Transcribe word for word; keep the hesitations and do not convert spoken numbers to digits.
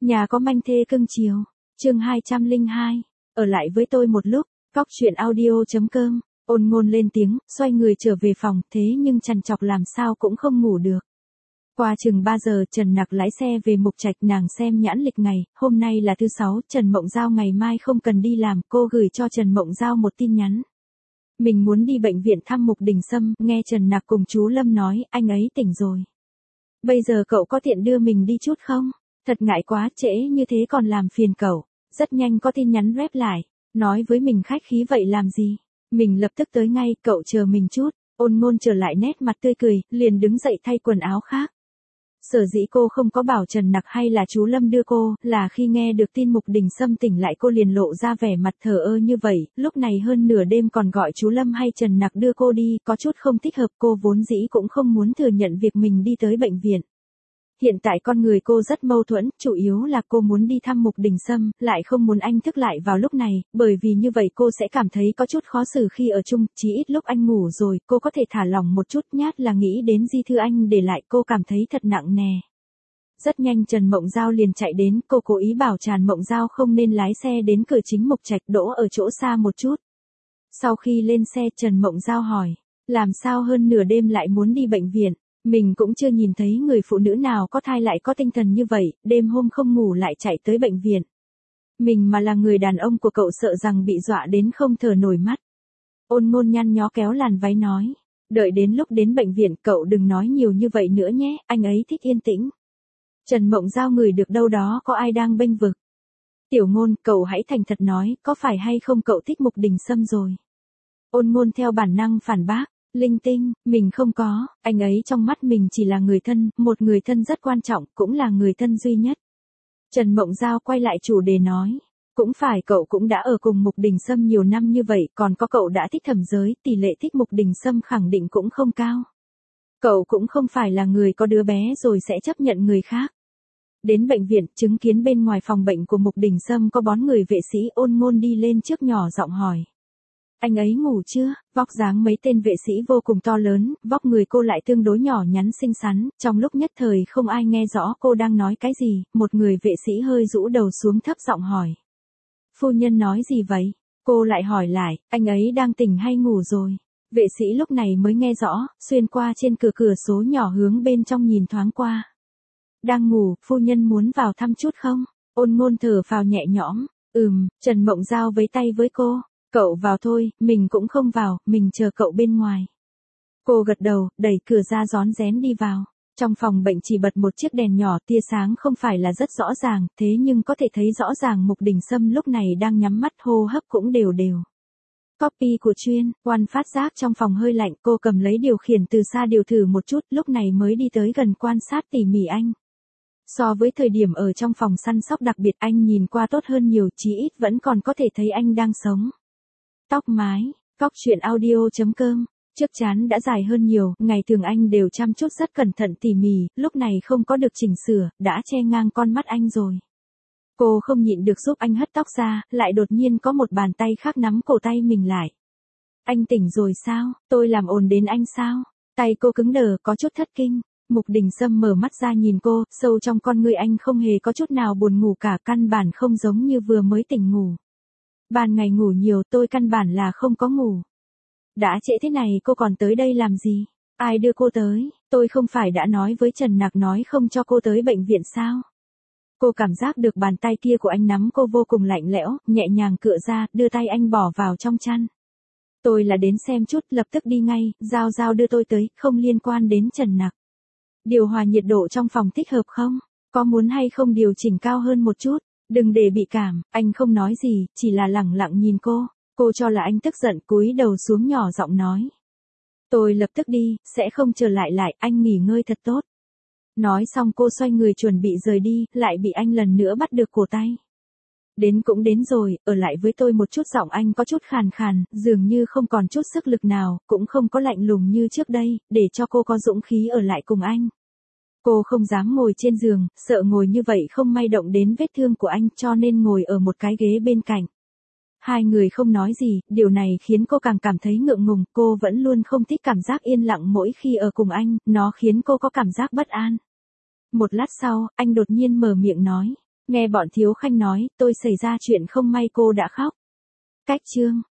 Nhà có manh thê cưng chiều. Chương hai trăm lẻ hai. Ở lại với tôi một lúc. Góc truyện audio chấm com. Ôn Ngôn lên tiếng, xoay người trở về phòng, thế nhưng trằn trọc làm sao cũng không ngủ được. Qua chừng ba giờ, Trần Nặc lái xe về Mục Trạch, nàng xem nhãn lịch ngày, hôm nay là thứ sáu, Trần Mộng Giao ngày mai không cần đi làm, cô gửi cho Trần Mộng Giao một tin nhắn. Mình muốn đi bệnh viện thăm Mục Đình Sâm, nghe Trần Nặc cùng chú Lâm nói, anh ấy tỉnh rồi. Bây giờ cậu có tiện đưa mình đi chút không? Thật ngại quá, trễ như thế còn làm phiền cậu. Rất nhanh có tin nhắn rep lại, nói với mình khách khí vậy làm gì? Mình lập tức tới ngay, cậu chờ mình chút. Ôn Ngôn trở lại nét mặt tươi cười, liền đứng dậy thay quần áo khác. Sở dĩ cô không có bảo Trần Nặc hay là chú Lâm đưa cô, là khi nghe được tin Mục Đình Sâm tỉnh lại cô liền lộ ra vẻ mặt thờ ơ như vậy, lúc này hơn nửa đêm còn gọi chú Lâm hay Trần Nặc đưa cô đi, có chút không thích hợp, cô vốn dĩ cũng không muốn thừa nhận việc mình đi tới bệnh viện. Hiện tại con người cô rất mâu thuẫn, chủ yếu là cô muốn đi thăm Mục Đình Sâm, lại không muốn anh thức lại vào lúc này, bởi vì như vậy cô sẽ cảm thấy có chút khó xử khi ở chung, chí ít lúc anh ngủ rồi, cô có thể thả lỏng một chút, nhát là nghĩ đến di thư anh để lại, cô cảm thấy thật nặng nề. Rất nhanh Trần Mộng Giao liền chạy đến, cô cố ý bảo Trần Mộng Giao không nên lái xe đến cửa chính Mục Trạch, đỗ ở chỗ xa một chút. Sau khi lên xe Trần Mộng Giao hỏi, làm sao hơn nửa đêm lại muốn đi bệnh viện? Mình cũng chưa nhìn thấy người phụ nữ nào có thai lại có tinh thần như vậy, đêm hôm không ngủ lại chạy tới bệnh viện. Mình mà là người đàn ông của cậu sợ rằng bị dọa đến không thở nổi mắt. Ôn Ngôn nhăn nhó kéo làn váy nói, đợi đến lúc đến bệnh viện cậu đừng nói nhiều như vậy nữa nhé, anh ấy thích yên tĩnh. Trần Mộng Giao ngửi được đâu đó có ai đang bênh vực. Tiểu Ngôn, cậu hãy thành thật nói, có phải hay không cậu thích Mục Đình Sâm rồi? Ôn Ngôn theo bản năng phản bác. Linh tinh, mình không có, anh ấy trong mắt mình chỉ là người thân, một người thân rất quan trọng, cũng là người thân duy nhất. Trần Mộng Giao quay lại chủ đề nói, cũng phải cậu cũng đã ở cùng Mục Đình Sâm nhiều năm như vậy, còn có cậu đã thích thẩm giới, tỷ lệ thích Mục Đình Sâm khẳng định cũng không cao. Cậu cũng không phải là người có đứa bé rồi sẽ chấp nhận người khác. Đến bệnh viện, chứng kiến bên ngoài phòng bệnh của Mục Đình Sâm có bón người vệ sĩ. Ôn Ngôn đi lên trước nhỏ giọng hỏi. Anh ấy ngủ chưa? Vóc dáng mấy tên vệ sĩ vô cùng to lớn, vóc người cô lại tương đối nhỏ nhắn xinh xắn, trong lúc nhất thời không ai nghe rõ cô đang nói cái gì, một người vệ sĩ hơi rũ đầu xuống thấp giọng hỏi. Phu nhân nói gì vậy? Cô lại hỏi lại, anh ấy đang tỉnh hay ngủ rồi? Vệ sĩ lúc này mới nghe rõ, xuyên qua trên cửa cửa số nhỏ hướng bên trong nhìn thoáng qua. Đang ngủ, phu nhân muốn vào thăm chút không? Ôn Ngôn thở phào nhẹ nhõm, ừm, Trần Mộng Giao vẫy tay với cô. Cậu vào thôi, mình cũng không vào, mình chờ cậu bên ngoài. Cô gật đầu, đẩy cửa ra rón rén đi vào. Trong phòng bệnh chỉ bật một chiếc đèn nhỏ, tia sáng không phải là rất rõ ràng, thế nhưng có thể thấy rõ ràng Mục Đình Sâm lúc này đang nhắm mắt, hô hấp cũng đều đều. Copy của chuyên, quan phát giác trong phòng hơi lạnh, cô cầm lấy điều khiển từ xa điều thử một chút, lúc này mới đi tới gần quan sát tỉ mỉ anh. So với thời điểm ở trong phòng săn sóc đặc biệt anh nhìn qua tốt hơn nhiều, chí ít vẫn còn có thể thấy anh đang sống. Tóc mái, góc truyện audio chấm com, trước trán đã dài hơn nhiều, ngày thường anh đều chăm chút rất cẩn thận tỉ mỉ, lúc này không có được chỉnh sửa, đã che ngang con mắt anh rồi. Cô không nhịn được giúp anh hất tóc ra, lại đột nhiên có một bàn tay khác nắm cổ tay mình lại. Anh tỉnh rồi sao, tôi làm ồn đến anh sao? Tay cô cứng đờ, có chút thất kinh. Mục Đình Sâm mở mắt ra nhìn cô, sâu trong con người anh không hề có chút nào buồn ngủ cả, căn bản không giống như vừa mới tỉnh ngủ. Ban ngày ngủ nhiều, tôi căn bản là không có ngủ. Đã trễ thế này cô còn tới đây làm gì? Ai đưa cô tới? Tôi không phải đã nói với Trần Nặc nói không cho cô tới bệnh viện sao? Cô cảm giác được bàn tay kia của anh nắm cô vô cùng lạnh lẽo, nhẹ nhàng cựa ra, đưa tay anh bỏ vào trong chăn. Tôi là đến xem chút, lập tức đi ngay, Giao Giao đưa tôi tới, không liên quan đến Trần Nặc. Điều hòa nhiệt độ trong phòng thích hợp không? Có muốn hay không điều chỉnh cao hơn một chút? Đừng để bị cảm, anh không nói gì, chỉ là lẳng lặng nhìn cô. Cô cho là anh tức giận, cúi đầu xuống nhỏ giọng nói. Tôi lập tức đi, sẽ không trở lại lại, anh nghỉ ngơi thật tốt. Nói xong cô xoay người chuẩn bị rời đi, lại bị anh lần nữa bắt được cổ tay. Đến cũng đến rồi, ở lại với tôi một chút, giọng anh có chút khàn khàn, dường như không còn chút sức lực nào, cũng không có lạnh lùng như trước đây, để cho cô có dũng khí ở lại cùng anh. Cô không dám ngồi trên giường, sợ ngồi như vậy không may động đến vết thương của anh, cho nên ngồi ở một cái ghế bên cạnh. Hai người không nói gì, điều này khiến cô càng cảm thấy ngượng ngùng, cô vẫn luôn không thích cảm giác yên lặng mỗi khi ở cùng anh, nó khiến cô có cảm giác bất an. Một lát sau, anh đột nhiên mở miệng nói. Nghe bọn Thiếu Khanh nói, tôi xảy ra chuyện không may cô đã khóc. Cách chương